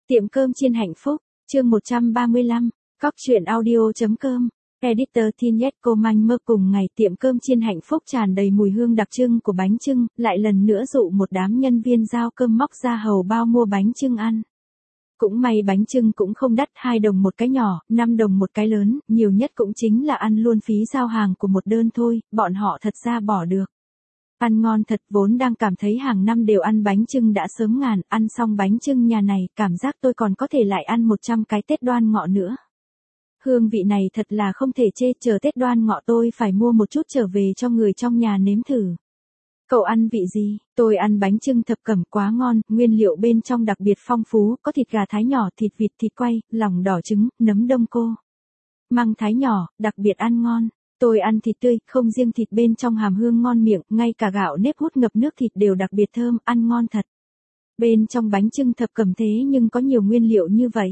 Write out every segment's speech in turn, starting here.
Tiệm cơm chiên hạnh phúc, chương 135, cóc truyện audio.com, editor Tinetco Manh mơ. Cùng ngày tiệm cơm chiên hạnh phúc tràn đầy mùi hương đặc trưng của bánh chưng, lại lần nữa dụ một đám nhân viên giao cơm móc ra hầu bao mua bánh chưng ăn. Cũng may bánh chưng cũng không đắt, 2 đồng một cái nhỏ, 5 đồng một cái lớn, nhiều nhất cũng chính là ăn luôn phí giao hàng của một đơn thôi, bọn họ thật ra bỏ được. Ăn ngon thật, vốn đang cảm thấy hàng năm đều ăn bánh chưng đã sớm ngàn, ăn xong bánh chưng nhà này, cảm giác tôi còn có thể lại ăn 100 cái Tết Đoan Ngọ nữa. Hương vị này thật là không thể chê, chờ Tết Đoan Ngọ tôi phải mua một chút trở về cho người trong nhà nếm thử. Cậu ăn vị gì? Tôi ăn bánh chưng thập cẩm quá ngon, nguyên liệu bên trong đặc biệt phong phú, có thịt gà thái nhỏ, thịt vịt, thịt quay, lòng đỏ trứng, nấm đông cô. Măng thái nhỏ, đặc biệt ăn ngon. Tôi ăn thịt tươi, không riêng thịt bên trong hàm hương ngon miệng, ngay cả gạo nếp hút ngập nước thịt đều đặc biệt thơm, ăn ngon thật. Bên trong bánh chưng thập cẩm thế nhưng có nhiều nguyên liệu như vậy.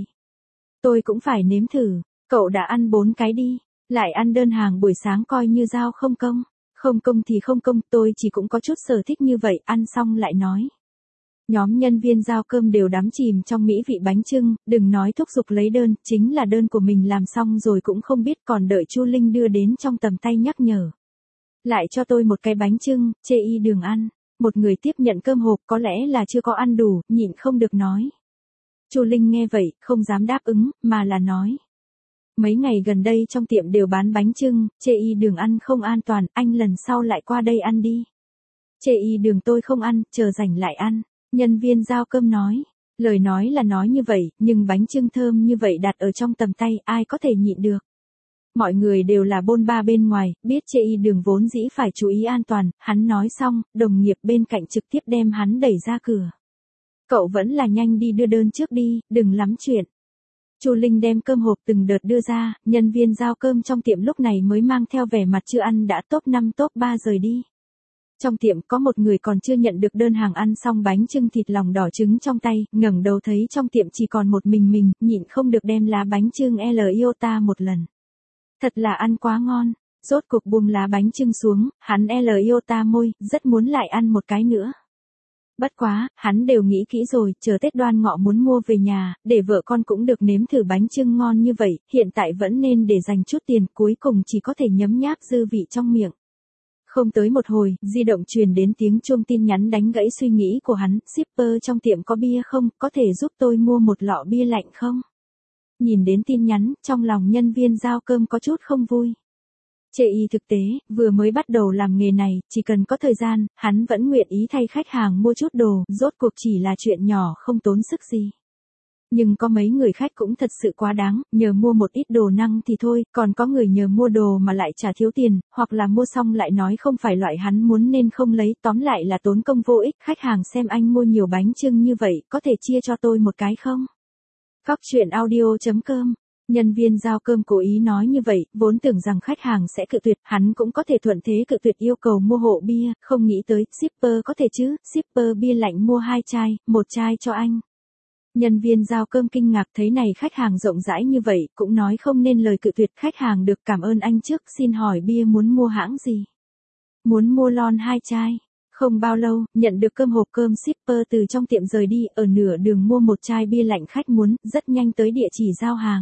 Tôi cũng phải nếm thử. Cậu đã ăn 4 cái đi, lại ăn đơn hàng buổi sáng coi như giao không công. Không công thì không công, tôi chỉ cũng có chút sở thích như vậy, ăn xong lại nói. Nhóm nhân viên giao cơm đều đắm chìm trong mỹ vị bánh chưng, đừng nói thúc giục lấy đơn, chính là đơn của mình làm xong rồi cũng không biết, còn đợi Chu Linh đưa đến trong tầm tay nhắc nhở. Lại cho tôi một cái bánh chưng, chê y đường ăn. Một người tiếp nhận cơm hộp có lẽ là chưa có ăn đủ, nhịn không được nói. Chu Linh nghe vậy, không dám đáp ứng, mà là nói. Mấy ngày gần đây trong tiệm đều bán bánh chưng, chê y đường ăn không an toàn, anh lần sau lại qua đây ăn đi. Chê y đường tôi không ăn, chờ rảnh lại ăn. Nhân viên giao cơm nói. Lời nói là nói như vậy, nhưng bánh chưng thơm như vậy đặt ở trong tầm tay, ai có thể nhịn được. Mọi người đều là bôn ba bên ngoài, biết chê y đường vốn dĩ phải chú ý an toàn, hắn nói xong, đồng nghiệp bên cạnh trực tiếp đem hắn đẩy ra cửa. Cậu vẫn là nhanh đi đưa đơn trước đi, đừng lắm chuyện. Chu Linh đem cơm hộp từng đợt đưa ra, nhân viên giao cơm trong tiệm lúc này mới mang theo vẻ mặt chưa ăn đã top 5 top 3 rời đi. Trong tiệm có một người còn chưa nhận được đơn hàng ăn xong bánh chưng thịt lòng đỏ trứng trong tay, ngẩng đầu thấy trong tiệm chỉ còn một mình, nhịn không được đem lá bánh chưng L iota một lần. Thật là ăn quá ngon, rốt cuộc buông lá bánh chưng xuống, hắn L iota môi, rất muốn lại ăn một cái nữa. Bất quá, hắn đều nghĩ kỹ rồi, chờ Tết Đoan Ngọ muốn mua về nhà, để vợ con cũng được nếm thử bánh chưng ngon như vậy, hiện tại vẫn nên để dành chút tiền, cuối cùng chỉ có thể nhấm nháp dư vị trong miệng. Không tới một hồi, di động truyền đến tiếng chuông tin nhắn đánh gãy suy nghĩ của hắn, shipper trong tiệm có bia không, có thể giúp tôi mua một lọ bia lạnh không? Nhìn đến tin nhắn, trong lòng nhân viên giao cơm có chút không vui. Chê y thực tế, vừa mới bắt đầu làm nghề này, chỉ cần có thời gian, hắn vẫn nguyện ý thay khách hàng mua chút đồ, rốt cuộc chỉ là chuyện nhỏ không tốn sức gì. Nhưng có mấy người khách cũng thật sự quá đáng, nhờ mua một ít đồ năng thì thôi, còn có người nhờ mua đồ mà lại trả thiếu tiền, hoặc là mua xong lại nói không phải loại hắn muốn nên không lấy, tóm lại là tốn công vô ích. Khách hàng xem anh mua nhiều bánh chưng như vậy, có thể chia cho tôi một cái không? cóc truyện audio.com. Nhân viên giao cơm cố ý nói như vậy, vốn tưởng rằng khách hàng sẽ cự tuyệt, hắn cũng có thể thuận thế cự tuyệt yêu cầu mua hộ bia, không nghĩ tới, shipper có thể chứ, shipper bia lạnh mua 2 chai, 1 chai cho anh. Nhân viên giao cơm kinh ngạc thấy này khách hàng rộng rãi như vậy, cũng nói không nên lời cự tuyệt. Khách hàng được cảm ơn anh trước, xin hỏi bia muốn mua hãng gì? Muốn mua lon 2 chai. Không bao lâu, nhận được cơm hộp cơm shipper từ trong tiệm rời đi, ở nửa đường mua 1 chai bia lạnh khách muốn, rất nhanh tới địa chỉ giao hàng.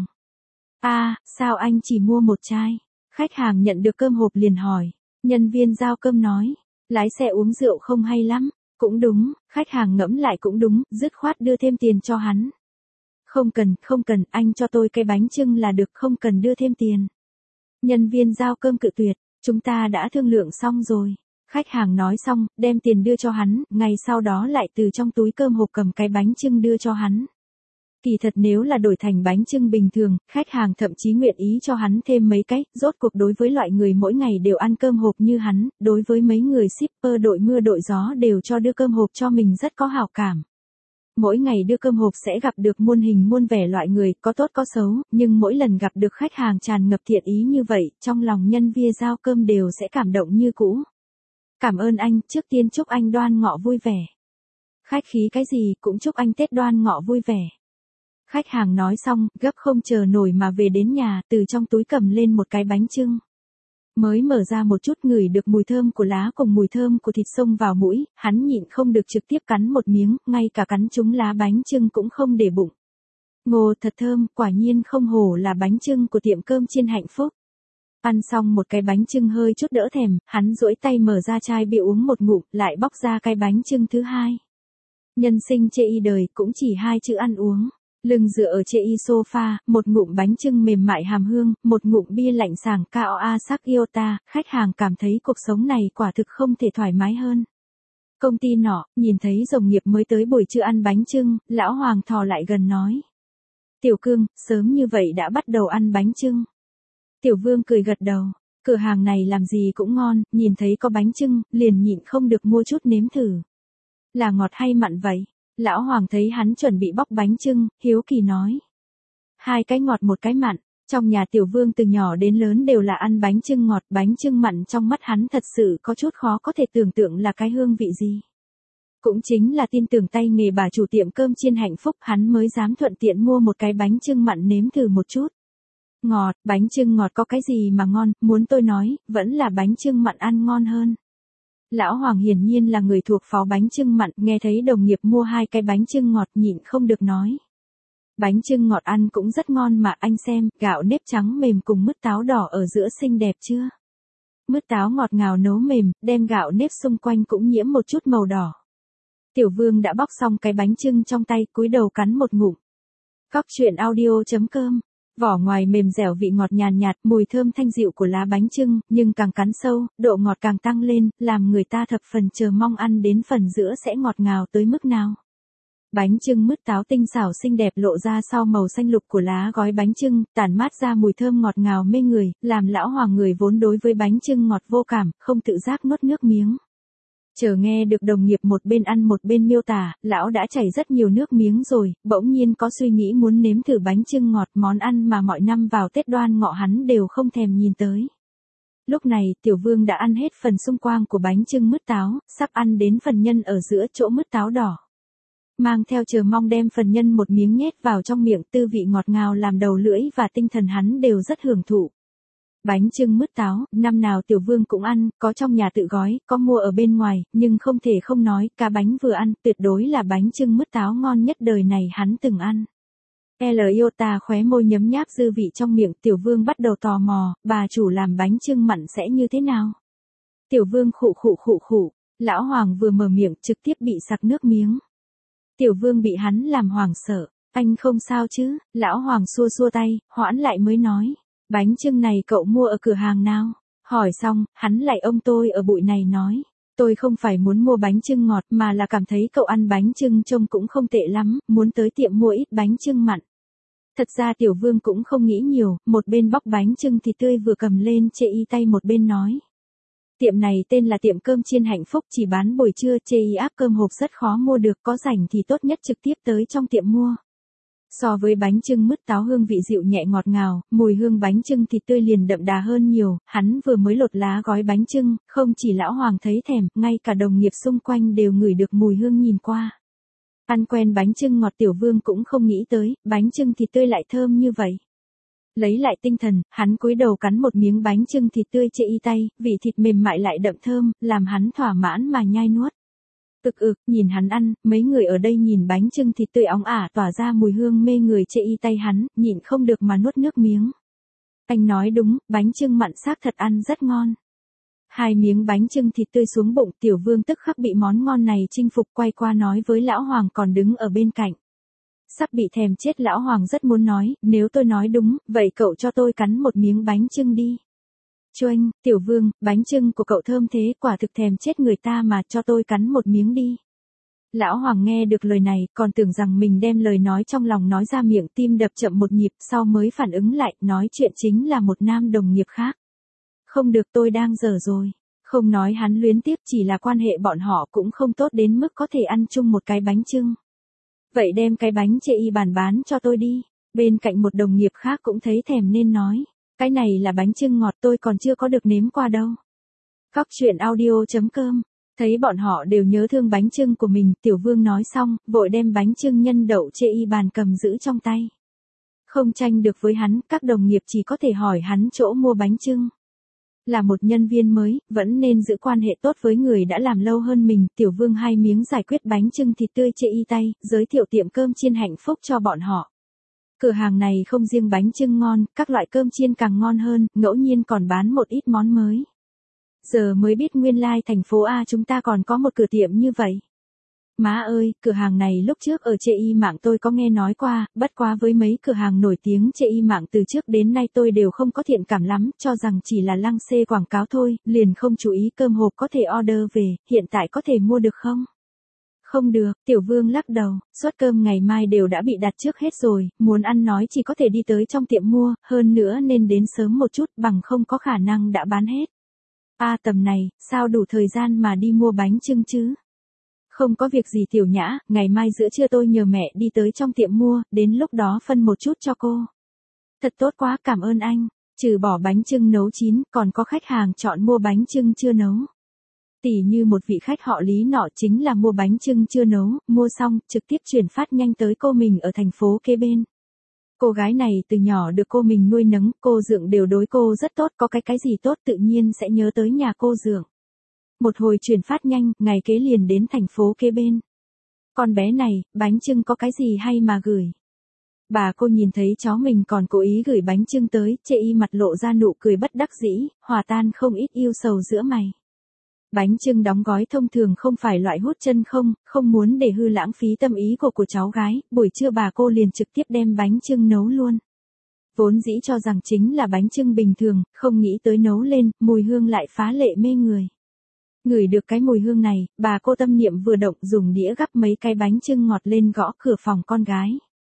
Sao anh chỉ mua 1 chai? Khách hàng nhận được cơm hộp liền hỏi. Nhân viên giao cơm nói, lái xe uống rượu không hay lắm. Cũng đúng, khách hàng ngẫm lại cũng đúng, dứt khoát đưa thêm tiền cho hắn. Không cần, anh cho tôi cái bánh chưng là được, không cần đưa thêm tiền. Nhân viên giao cơm cự tuyệt, chúng ta đã thương lượng xong rồi. Khách hàng nói xong, đem tiền đưa cho hắn, ngày sau đó lại từ trong túi cơm hộp cầm cái bánh chưng đưa cho hắn. Kỳ thật nếu là đổi thành bánh chưng bình thường, khách hàng thậm chí nguyện ý cho hắn thêm mấy cái, rốt cuộc đối với loại người mỗi ngày đều ăn cơm hộp như hắn, đối với mấy người shipper đội mưa đội gió đều cho đưa cơm hộp cho mình rất có hảo cảm. Mỗi ngày đưa cơm hộp sẽ gặp được muôn hình muôn vẻ loại người, có tốt có xấu, nhưng mỗi lần gặp được khách hàng tràn ngập thiện ý như vậy, trong lòng nhân viên giao cơm đều sẽ cảm động như cũ. Cảm ơn anh, trước tiên chúc anh Đoan Ngọ vui vẻ. Khách khí cái gì, cũng chúc anh Tết Đoan Ngọ vui vẻ. Khách hàng nói xong, gấp không chờ nổi mà về đến nhà, từ trong túi cầm lên một cái bánh chưng. Mới mở ra một chút ngửi được mùi thơm của lá cùng mùi thơm của thịt xông vào mũi, hắn nhịn không được trực tiếp cắn một miếng, ngay cả cắn trúng lá bánh chưng cũng không để bụng. Ngô thật thơm, quả nhiên không hổ là bánh chưng của tiệm cơm chiên hạnh phúc. Ăn xong một cái bánh chưng hơi chút đỡ thèm, hắn duỗi tay mở ra chai bia uống một ngụm, lại bóc ra cái bánh chưng thứ hai. Nhân sinh chê y đời cũng chỉ hai chữ ăn uống. Lưng dựa ở chê y sofa, một ngụm bánh chưng mềm mại hàm hương, một ngụm bia lạnh sảng Kaoa sắc Iota, khách hàng cảm thấy cuộc sống này quả thực không thể thoải mái hơn. Công ty nọ, nhìn thấy đồng nghiệp mới tới buổi trưa ăn bánh chưng, lão Hoàng thò lại gần nói. Tiểu Cương, sớm như vậy đã bắt đầu ăn bánh chưng. Tiểu Vương cười gật đầu, cửa hàng này làm gì cũng ngon, nhìn thấy có bánh chưng, liền nhịn không được mua chút nếm thử. Là ngọt hay mặn vậy? Lão Hoàng thấy hắn chuẩn bị bóc bánh chưng, hiếu kỳ nói. Hai cái ngọt một cái mặn, trong nhà Tiểu Vương từ nhỏ đến lớn đều là ăn bánh chưng ngọt, bánh chưng mặn trong mắt hắn thật sự có chút khó có thể tưởng tượng là cái hương vị gì. Cũng chính là tin tưởng tay nghề bà chủ tiệm cơm chiên hạnh phúc hắn mới dám thuận tiện mua một cái bánh chưng mặn nếm thử một chút. Ngọt, bánh chưng ngọt có cái gì mà ngon, muốn tôi nói, vẫn là bánh chưng mặn ăn ngon hơn. Lão Hoàng hiển nhiên là người thuộc phó bánh chưng mặn, nghe thấy đồng nghiệp mua hai cái bánh chưng ngọt nhịn không được nói. Bánh chưng ngọt ăn cũng rất ngon mà anh xem, gạo nếp trắng mềm cùng mứt táo đỏ ở giữa xinh đẹp chưa? Mứt táo ngọt ngào nấu mềm, đem gạo nếp xung quanh cũng nhiễm một chút màu đỏ. Tiểu Vương đã bóc xong cái bánh chưng trong tay, cúi đầu cắn một ngụm. Cóc truyện audio.com. Vỏ ngoài mềm dẻo vị ngọt nhàn nhạt, mùi thơm thanh dịu của lá bánh chưng, nhưng càng cắn sâu, độ ngọt càng tăng lên, làm người ta thập phần chờ mong ăn đến phần giữa sẽ ngọt ngào tới mức nào. Bánh chưng mứt táo tinh xảo xinh đẹp lộ ra sau màu xanh lục của lá gói bánh chưng, tản mát ra mùi thơm ngọt ngào mê người, làm lão Hoàng người vốn đối với bánh chưng ngọt vô cảm, không tự giác nuốt nước miếng. Chờ nghe được đồng nghiệp một bên ăn một bên miêu tả, lão đã chảy rất nhiều nước miếng rồi, bỗng nhiên có suy nghĩ muốn nếm thử bánh chưng ngọt, món ăn mà mọi năm vào Tết Đoan Ngọ hắn đều không thèm nhìn tới. Lúc này, Tiểu Vương đã ăn hết phần xung quanh của bánh chưng mứt táo, sắp ăn đến phần nhân ở giữa chỗ mứt táo đỏ. Mang theo chờ mong đem phần nhân một miếng nhét vào trong miệng, tư vị ngọt ngào làm đầu lưỡi và tinh thần hắn đều rất hưởng thụ. Bánh chưng mứt táo, năm nào Tiểu Vương cũng ăn, có trong nhà tự gói, có mua ở bên ngoài, nhưng không thể không nói, cả bánh vừa ăn, tuyệt đối là bánh chưng mứt táo ngon nhất đời này hắn từng ăn. Iota khóe môi nhấm nháp dư vị trong miệng, Tiểu Vương bắt đầu tò mò, bà chủ làm bánh chưng mặn sẽ như thế nào? Tiểu Vương khụ, lão Hoàng vừa mở miệng trực tiếp bị sặc nước miếng. Tiểu Vương bị hắn làm hoảng sợ, anh không sao chứ? Lão Hoàng xua xua tay, hoãn lại mới nói. Bánh chưng này cậu mua ở cửa hàng nào? Hỏi xong, hắn lại ông tôi ở bụi này nói. Tôi không phải muốn mua bánh chưng ngọt mà là cảm thấy cậu ăn bánh chưng trông cũng không tệ lắm, muốn tới tiệm mua ít bánh chưng mặn. Thật ra Tiểu Vương cũng không nghĩ nhiều, một bên bóc bánh chưng thịt tươi vừa cầm lên chê y tay một bên nói. Tiệm này tên là tiệm cơm chiên hạnh phúc, chỉ bán buổi trưa, chê y áp cơm hộp rất khó mua được, có rảnh thì tốt nhất trực tiếp tới trong tiệm mua. So với bánh chưng mứt táo hương vị dịu nhẹ ngọt ngào, mùi hương bánh chưng thịt tươi liền đậm đà hơn nhiều, hắn vừa mới lột lá gói bánh chưng, không chỉ lão Hoàng thấy thèm, ngay cả đồng nghiệp xung quanh đều ngửi được mùi hương nhìn qua. Ăn quen bánh chưng ngọt Tiểu Vương cũng không nghĩ tới, bánh chưng thịt tươi lại thơm như vậy. Lấy lại tinh thần, hắn cúi đầu cắn một miếng bánh chưng thịt tươi chê y tay, vị thịt mềm mại lại đậm thơm, làm hắn thỏa mãn mà nhai nuốt. Nhìn hắn ăn, mấy người ở đây nhìn bánh chưng thịt tươi óng ả tỏa ra mùi hương mê người chê y tay hắn, nhịn không được mà nuốt nước miếng. Anh nói đúng, bánh chưng mặn xác thật ăn rất ngon. Hai miếng bánh chưng thịt tươi xuống bụng, Tiểu Vương tức khắc bị món ngon này chinh phục, quay qua nói với lão Hoàng còn đứng ở bên cạnh. Sắp bị thèm chết lão Hoàng rất muốn nói, nếu tôi nói đúng, vậy cậu cho tôi cắn một miếng bánh chưng đi. Choanh, Tiểu Vương, bánh chưng của cậu thơm thế, quả thực thèm chết người ta mà, cho tôi cắn một miếng đi. Lão Hoàng nghe được lời này, còn tưởng rằng mình đem lời nói trong lòng nói ra miệng, tim đập chậm một nhịp, sau mới phản ứng lại, nói chuyện chính là một nam đồng nghiệp khác. Không được, tôi đang dở rồi. Không nói hắn luyến tiếc, chỉ là quan hệ bọn họ cũng không tốt đến mức có thể ăn chung một cái bánh chưng. Vậy đem cái bánh chê y bàn bán cho tôi đi. Bên cạnh một đồng nghiệp khác cũng thấy thèm nên nói. Cái này là bánh chưng ngọt, tôi còn chưa có được nếm qua đâu. Cóc truyện audio.com. Thấy bọn họ đều nhớ thương bánh chưng của mình, Tiểu Vương nói xong, vội đem bánh chưng nhân đậu chê y bàn cầm giữ trong tay. Không tranh được với hắn, các đồng nghiệp chỉ có thể hỏi hắn chỗ mua bánh chưng. Là một nhân viên mới, vẫn nên giữ quan hệ tốt với người đã làm lâu hơn mình, Tiểu Vương hai miếng giải quyết bánh chưng thịt tươi chê y tay, giới thiệu tiệm cơm chiên hạnh phúc cho bọn họ. Cửa hàng này không riêng bánh chưng ngon, các loại cơm chiên càng ngon hơn, ngẫu nhiên còn bán một ít món mới. Giờ mới biết nguyên lai thành phố A chúng ta còn có một cửa tiệm như vậy. Má ơi, cửa hàng này lúc trước ở chợ y mạng tôi có nghe nói qua, bất quá với mấy cửa hàng nổi tiếng chợ y mạng từ trước đến nay tôi đều không có thiện cảm lắm, cho rằng chỉ là lăng xê quảng cáo thôi, liền không chú ý cơm hộp có thể order về, hiện tại có thể mua được không? Không được, Tiểu Vương lắc đầu, suất cơm ngày mai đều đã bị đặt trước hết rồi, muốn ăn nói chỉ có thể đi tới trong tiệm mua, hơn nữa nên đến sớm một chút bằng không có khả năng đã bán hết. Tầm này, sao đủ thời gian mà đi mua bánh chưng chứ? Không có việc gì Tiểu Nhã, ngày mai giữa trưa tôi nhờ mẹ đi tới trong tiệm mua, đến lúc đó phân một chút cho cô. Thật tốt quá, cảm ơn anh. Trừ bỏ bánh chưng nấu chín, còn có khách hàng chọn mua bánh chưng chưa nấu. Tỉ như một vị khách họ Lý nọ chính là mua bánh chưng chưa nấu, mua xong, trực tiếp chuyển phát nhanh tới cô mình ở thành phố kế bên. Cô gái này từ nhỏ được cô mình nuôi nấng, cô Dượng đều đối cô rất tốt, có cái gì tốt tự nhiên sẽ nhớ tới nhà cô Dượng. Một hồi chuyển phát nhanh, ngày kế liền đến thành phố kế bên. Con bé này, bánh chưng có cái gì hay mà gửi. Bà cô nhìn thấy cháu mình còn cố ý gửi bánh chưng tới, chê y mặt lộ ra nụ cười bất đắc dĩ, hòa tan không ít yêu sầu giữa mày. Bánh chưng đóng gói thông thường không phải loại hút chân không muốn để hư lãng phí tâm ý của cháu gái, buổi trưa bà cô liền trực tiếp đem bánh chưng nấu luôn. Vốn dĩ cho rằng chính là bánh chưng bình thường, không nghĩ tới nấu lên, mùi hương lại phá lệ mê người. Ngửi được cái mùi hương này, bà cô tâm niệm vừa động dùng đĩa gắp mấy cái bánh chưng ngọt lên gõ cửa phòng con gái.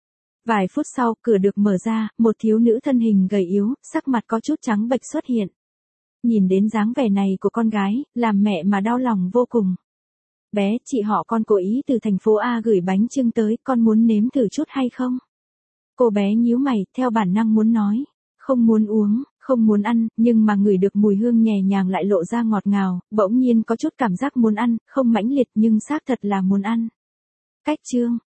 Vài phút sau, cửa được mở ra, một thiếu nữ thân hình gầy yếu, sắc mặt có chút trắng bệch xuất hiện. Nhìn đến dáng vẻ này của con gái, làm mẹ mà đau lòng vô cùng. Bé, chị họ con cố ý từ thành phố A gửi bánh chưng tới, con muốn nếm thử chút hay không? Cô bé nhíu mày, theo bản năng muốn nói. Không muốn uống, không muốn ăn, nhưng mà ngửi được mùi hương nhẹ nhàng lại lộ ra ngọt ngào, bỗng nhiên có chút cảm giác muốn ăn, không mãnh liệt nhưng xác thật là muốn ăn. Cách chương